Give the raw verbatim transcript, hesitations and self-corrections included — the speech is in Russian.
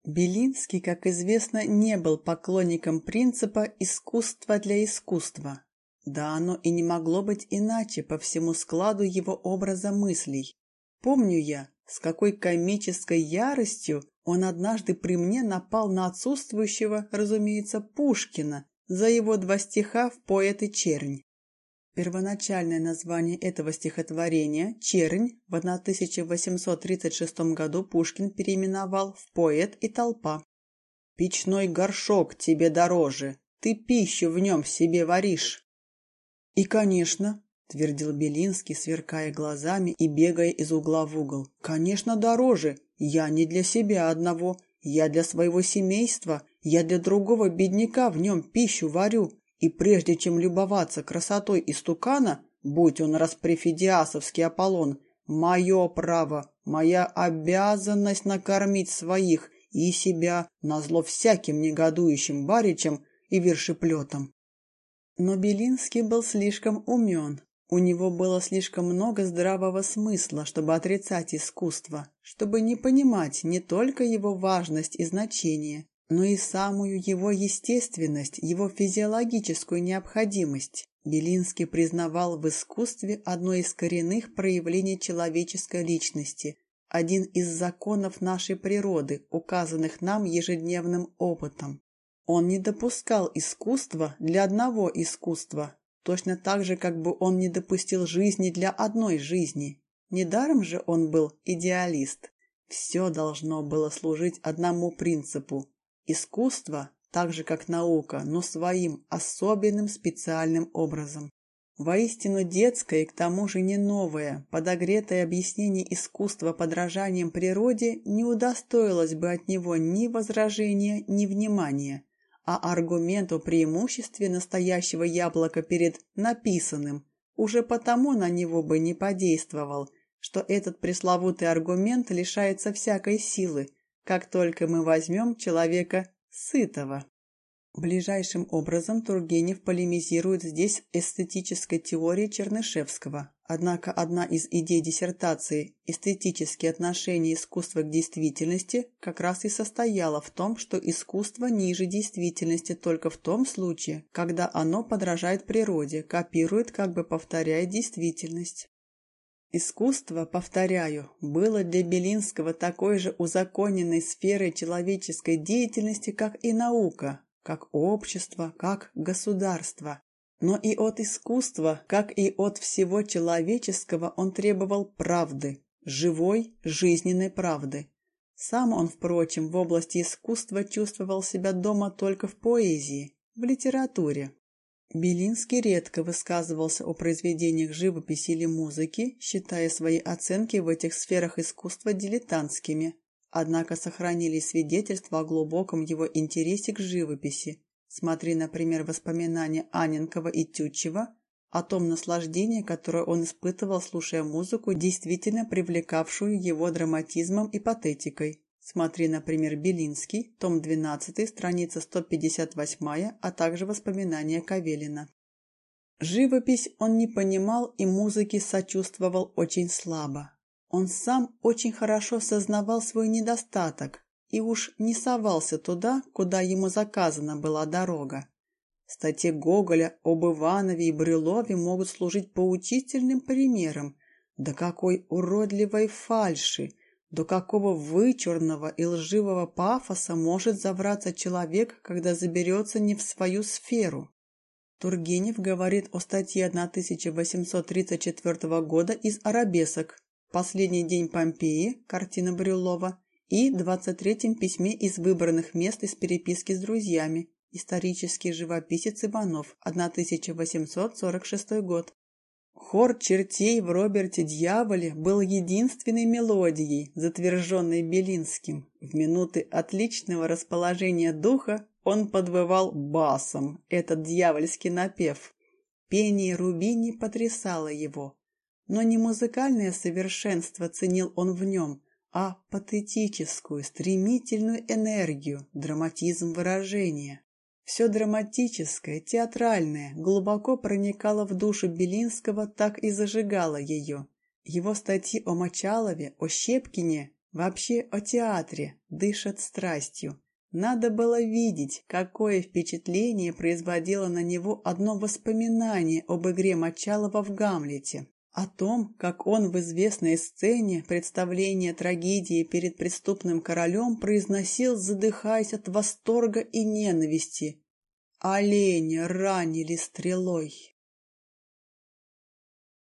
Белинский, как известно, не был поклонником принципа «искусство для искусства». Да оно и не могло быть иначе по всему складу его образа мыслей. Помню я, с какой комической яростью он однажды при мне напал на отсутствующего, разумеется, Пушкина за его два стиха в «Поэт и чернь». Первоначальное название этого стихотворения «Чернь» в тысяча восемьсот тридцать шестом году Пушкин переименовал в «Поэт и толпа». «Печной горшок тебе дороже, ты пищу в нем себе варишь». «И, конечно», — твердил Белинский, сверкая глазами и бегая из угла в угол, — «конечно, дороже. Я не для себя одного, я для своего семейства, я для другого бедняка в нем пищу варю. И прежде чем любоваться красотой истукана, будь он распрефидиасовский Аполлон, мое право, моя обязанность накормить своих и себя назло всяким негодующим баричам и вершеплетам». Но Белинский был слишком умен, у него было слишком много здравого смысла, чтобы отрицать искусство, чтобы не понимать не только его важность и значение, но и самую его естественность, его физиологическую необходимость. Белинский признавал в искусстве одно из коренных проявлений человеческой личности, один из законов нашей природы, указанных нам ежедневным опытом. Он не допускал искусства для одного искусства, точно так же, как бы он не допустил жизни для одной жизни. Недаром же он был идеалист. Все должно было служить одному принципу. Искусство, так же как наука, но своим особенным специальным образом. Воистину детское и к тому же не новое, подогретое объяснение искусства подражанием природе не удостоилось бы от него ни возражения, ни внимания, а аргумент о преимуществе настоящего яблока перед написанным уже потому на него бы не подействовал, что этот пресловутый аргумент лишается всякой силы, как только мы возьмем человека сытого. Ближайшим образом Тургенев полемизирует здесь эстетической теорией Чернышевского. Однако одна из идей диссертации «Эстетические отношения искусства к действительности» как раз и состояла в том, что искусство ниже действительности только в том случае, когда оно подражает природе, копирует, как бы повторяя действительность. Искусство, повторяю, было для Белинского такой же узаконенной сферой человеческой деятельности, как и наука, как общество, как государство. Но и от искусства, как и от всего человеческого, он требовал правды, живой, жизненной правды. Сам он, впрочем, в области искусства чувствовал себя дома только в поэзии, в литературе. Белинский редко высказывался о произведениях живописи или музыки, считая свои оценки в этих сферах искусства дилетантскими. Однако сохранились свидетельства о глубоком его интересе к живописи. Смотри, например, воспоминания Анненкова и Тютчева о том наслаждении, которое он испытывал, слушая музыку, действительно привлекавшую его драматизмом и патетикой. Смотри, например, Белинский, том двенадцатый, страница сто пятьдесят восемь, а также воспоминания Кавелина. Живопись он не понимал и музыке сочувствовал очень слабо. Он сам очень хорошо сознавал свой недостаток и уж не совался туда, куда ему заказана была дорога. Статьи Гоголя об Иванове и Брюлове могут служить поучительным примером. До какой уродливой фальши, до какого вычурного и лживого пафоса может забраться человек, когда заберется не в свою сферу. Тургенев говорит о статье тысяча восемьсот тридцать четвёртого года из «Арабесок», «Последний день Помпеи», картина Брюлова, и двадцать третьем письме из выбранных мест из переписки с друзьями, исторический живописец Иванов, тысяча восемьсот сорок шестой год. Хор чертей в Роберте Дьяволе был единственной мелодией, затверженной Белинским. В минуты отличного расположения духа он подвывал басом этот дьявольский напев. Пение Рубини потрясало его. Но не музыкальное совершенство ценил он в нем, а патетическую, стремительную энергию, драматизм выражения. Все драматическое, театральное глубоко проникало в душу Белинского, так и зажигало ее. Его статьи о Мочалове, о Щепкине Вообще о театре дышат страстью. Надо было видеть, какое впечатление производило на него одно воспоминание об игре Мочалова в «Гамлете», о том, как он в известной сцене представления трагедии перед преступным королем произносил, задыхаясь от восторга и ненависти: «Оленя ранили стрелой».